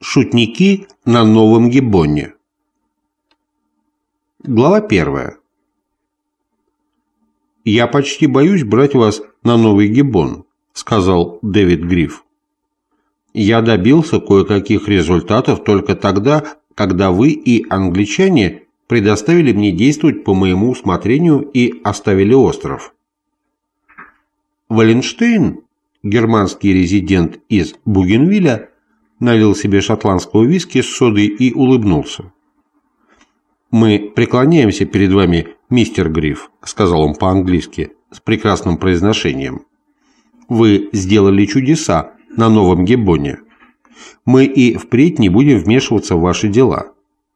Шутники на Новом Гиббоне. Глава 1. «Я почти боюсь брать вас на Новый Гиббон», — сказал Дэвид Гриф. «Я добился кое-каких результатов только тогда, когда вы и англичане предоставили мне действовать по моему усмотрению и оставили остров». Валенштейн, германский резидент из Бугенвилля, налил себе шотландского виски с содой и улыбнулся. «Мы преклоняемся перед вами, мистер Гриф», — сказал он по-английски с прекрасным произношением. «Вы сделали чудеса на Новом Гиббоне. Мы и впредь не будем вмешиваться в ваши дела.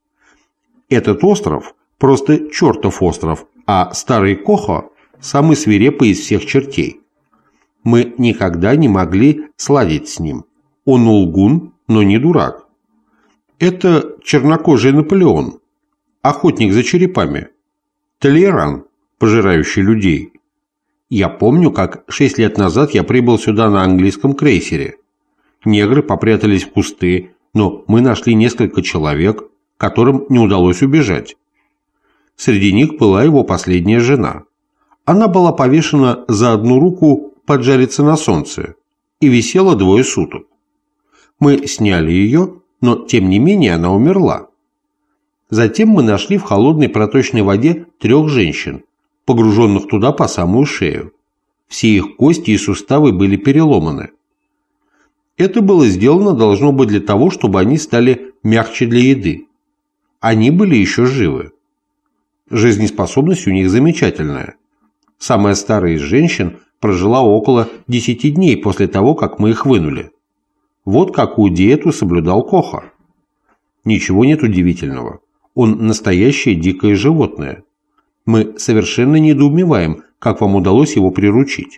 Этот остров просто чертов остров, а старый Кохо самый свирепый из всех чертей. Мы никогда не могли сладить с ним. Он лгун, но не дурак. Это чернокожий Наполеон, охотник за черепами, Толейран, пожирающий людей. Я помню, как 6 лет назад я прибыл сюда на английском крейсере. Негры попрятались в кусты, но мы нашли несколько человек, которым не удалось убежать. Среди них была его последняя жена. Она была повешена за одну руку поджариться на солнце и висела 2 суток. Мы сняли ее, но тем не менее она умерла. Затем мы нашли в холодной проточной воде 3 женщин, погруженных туда по самую шею. Все их кости и суставы были переломаны. Это было сделано, должно быть, для того, чтобы они стали мягче для еды. Они были еще живы. Жизнеспособность у них замечательная. Самая старая из женщин прожила около 10 дней после того, как мы их вынули. Вот какую диету соблюдал Кохо. Ничего нет удивительного. Он настоящее дикое животное. Мы совершенно недоумеваем, как вам удалось его приручить.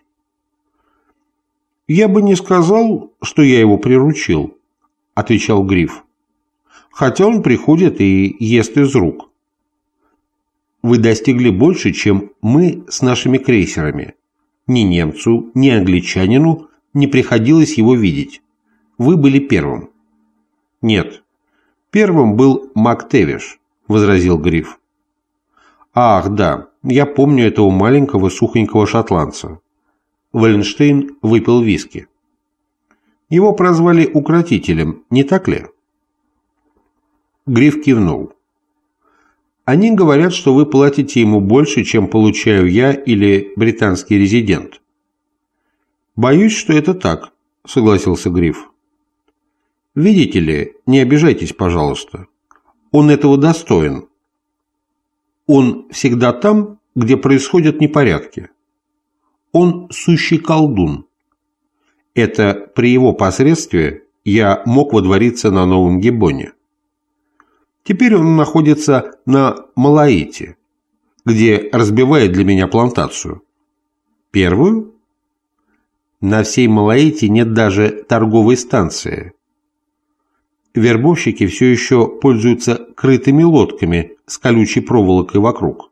«Я бы не сказал, что я его приручил», — отвечал Гриф. «Хотя он приходит и ест из рук. Вы достигли больше, чем мы с нашими крейсерами. Ни немцу, ни англичанину не приходилось его видеть. Вы были первым». «Нет, первым был МакТевиш», — возразил Гриф. «Ах, да, я помню этого маленького сухонького шотландца». Валенштейн выпил виски. «Его прозвали укротителем, не так ли?» Гриф кивнул. «Они говорят, что вы платите ему больше, чем получаю я или британский резидент». «Боюсь, что это так», — согласился Гриф. «Видите ли, не обижайтесь, пожалуйста. Он этого достоин. Он всегда там, где происходят непорядки. Он сущий колдун. Это при его посредстве я мог водвориться на Новом Гиббоне. Теперь он находится на Малаите, где разбивает для меня плантацию. Первую? На всей Малаите нет даже торговой станции. Вербовщики все еще пользуются крытыми лодками с колючей проволокой вокруг.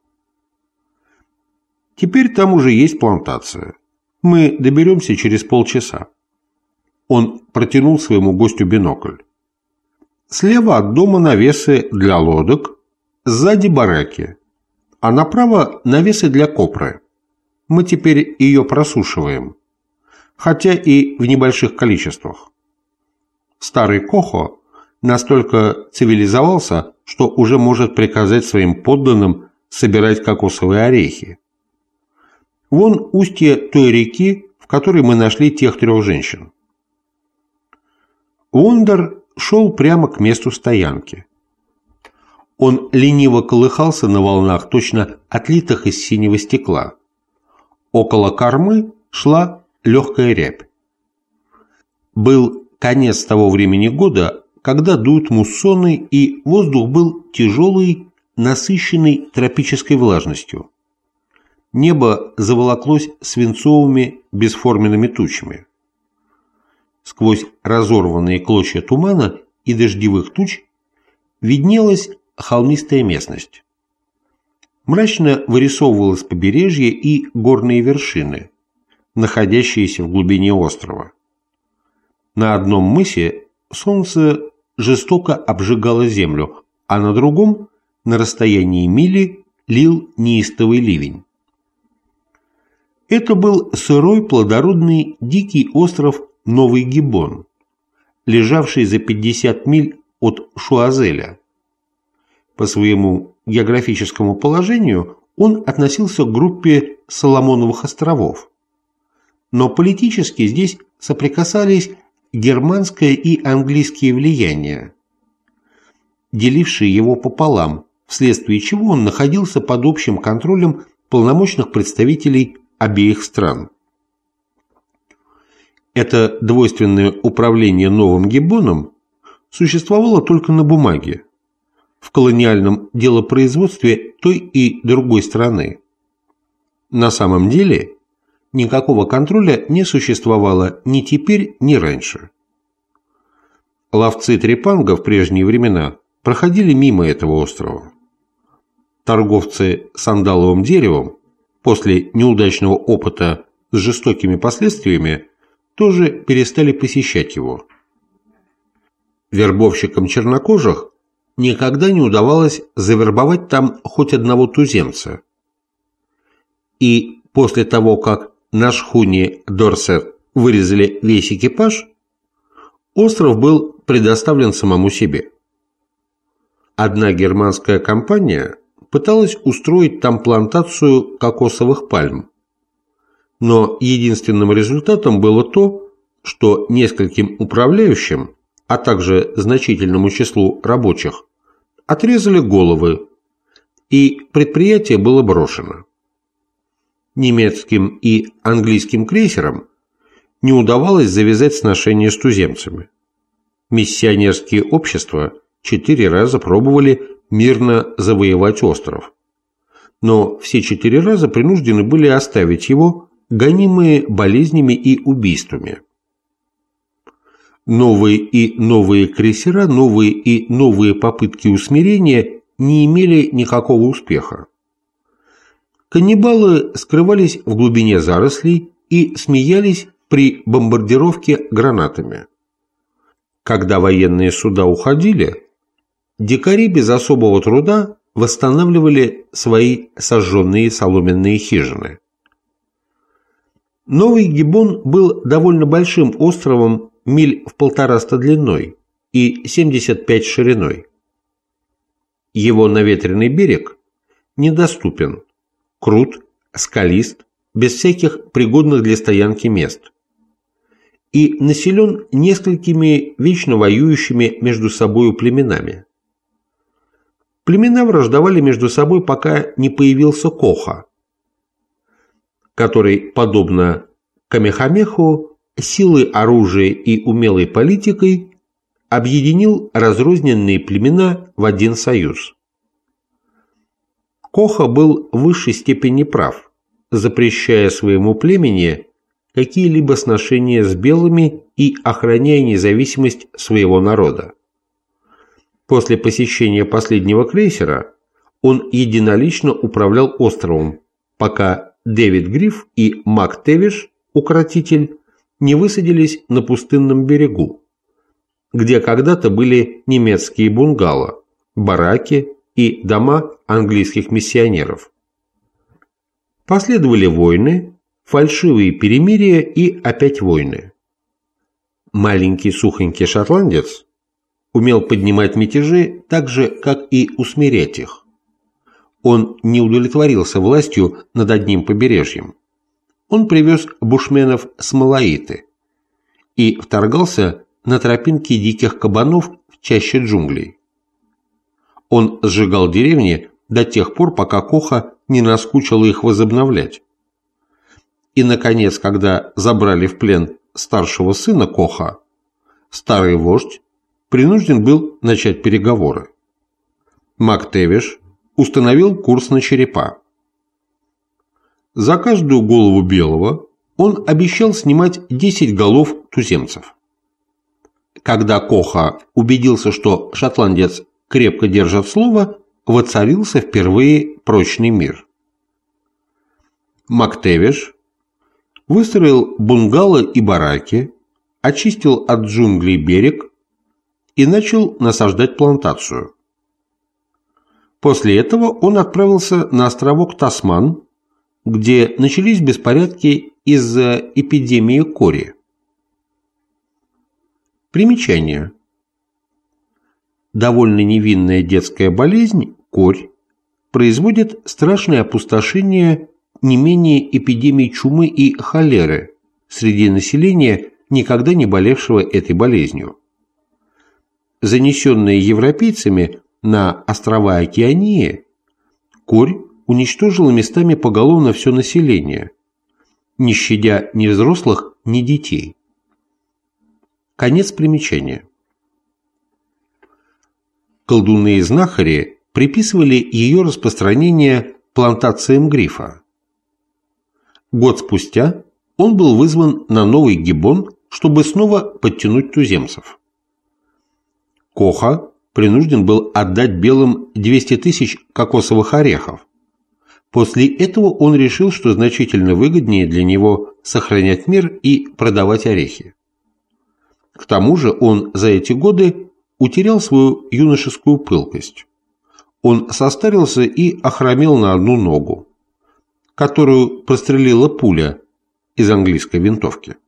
Теперь там уже есть плантация. Мы доберемся через полчаса». Он протянул своему гостю бинокль. «Слева от дома навесы для лодок, сзади бараки, а направо навесы для копры. Мы теперь ее просушиваем, хотя и в небольших количествах. Старый Кохо настолько цивилизовался, что уже может приказать своим подданным собирать кокосовые орехи. Вон устье той реки, в которой мы нашли тех 3 женщин». Уондер шел прямо к месту стоянки. Он лениво колыхался на волнах, точно отлитых из синего стекла. Около кормы шла легкая рябь. Был конец того времени года, когда дуют муссоны, и воздух был тяжелый, насыщенный тропической влажностью. Небо заволоклось свинцовыми бесформенными тучами. Сквозь разорванные клочья тумана и дождевых туч виднелась холмистая местность. Мрачно вырисовывалось побережье и горные вершины, находящиеся в глубине острова. На одном мысе солнце жестоко обжигало землю, а на другом, на расстоянии мили, лил неистовый ливень. Это был сырой, плодородный, дикий остров Новый Гиббон, лежавший за 50 миль от Шуазеля. По своему географическому положению он относился к группе Соломоновых островов, но политически здесь соприкасались германское и английские влияния, делившие его пополам, вследствие чего он находился под общим контролем полномочных представителей обеих стран. Это двойственное управление Новым Гиббоном существовало только на бумаге, в колониальном делопроизводстве той и другой страны. На самом деле никакого контроля не существовало ни теперь, ни раньше. Ловцы трепанга в прежние времена проходили мимо этого острова. Торговцы сандаловым деревом после неудачного опыта с жестокими последствиями тоже перестали посещать его. Вербовщикам чернокожих никогда не удавалось завербовать там хоть одного туземца. И после того, как на шхуне Дорсет вырезали весь экипаж, остров был предоставлен самому себе. Одна германская компания пыталась устроить там плантацию кокосовых пальм, но единственным результатом было то, что нескольким управляющим, а также значительному числу рабочих, отрезали головы, и предприятие было брошено. Немецким и английским крейсерам не удавалось завязать сношения с туземцами. Миссионерские общества 4 раза пробовали мирно завоевать остров, но все 4 раза принуждены были оставить его, гонимые болезнями и убийствами. Новые и новые крейсера, новые и новые попытки усмирения не имели никакого успеха. Каннибалы скрывались в глубине зарослей и смеялись при бомбардировке гранатами. Когда военные суда уходили, дикари без особого труда восстанавливали свои сожженные соломенные хижины. Новый Гиббон был довольно большим островом, миль в 150 длиной и 75 шириной. Его наветренный берег недоступен, крут, скалист, без всяких пригодных для стоянки мест, и населен несколькими вечно воюющими между собою племенами. Племена враждовали между собой, пока не появился Коха, который, подобно Камехамеху, силой оружия и умелой политикой объединил разрозненные племена в один союз. Коха был в высшей степени прав, запрещая своему племени какие-либо сношения с белыми и охраняя независимость своего народа. После посещения последнего крейсера он единолично управлял островом, пока Дэвид Гриф и Мак Тевиш, укротитель, не высадились на пустынном берегу, где когда-то были немецкие бунгало, бараки и дома английских миссионеров. Последовали войны, фальшивые перемирия и опять войны. Маленький сухонький шотландец умел поднимать мятежи так же, как и усмирять их. Он не удовлетворился властью над одним побережьем. Он привез бушменов с Малаиты и вторгался на тропинки диких кабанов в чаще джунглей. Он сжигал деревни до тех пор, пока Коха не наскучило их возобновлять. И, наконец, когда забрали в плен старшего сына Коха, старый вождь принужден был начать переговоры. Мак Тевиш установил курс на черепа. За каждую голову белого он обещал снимать 10 голов туземцев. Когда Коха убедился, что шотландец крепко держит слово, воцарился впервые прочный мир. Мак Тевиш выстроил бунгало и бараки, очистил от джунглей берег и начал насаждать плантацию. После этого он отправился на островок Тасман, где начались беспорядки из-за эпидемии кори. Примечание. Довольно невинная детская болезнь, корь, производит страшное опустошение не менее эпидемий чумы и холеры среди населения, никогда не болевшего этой болезнью. Занесенная европейцами на острова Океании, корь уничтожила местами поголовно все население, не щадя ни взрослых, ни детей. Конец примечания. Колдуны и знахари приписывали ее распространение плантациям грифа. Год спустя он был вызван на Новый Гиббон, чтобы снова подтянуть туземцев. Коха принужден был отдать белым 200 тысяч кокосовых орехов. После этого он решил, что значительно выгоднее для него сохранять мир и продавать орехи. К тому же он за эти годы утерял свою юношескую пылкость. Он состарился и охромел на одну ногу, которую прострелила пуля из английской винтовки.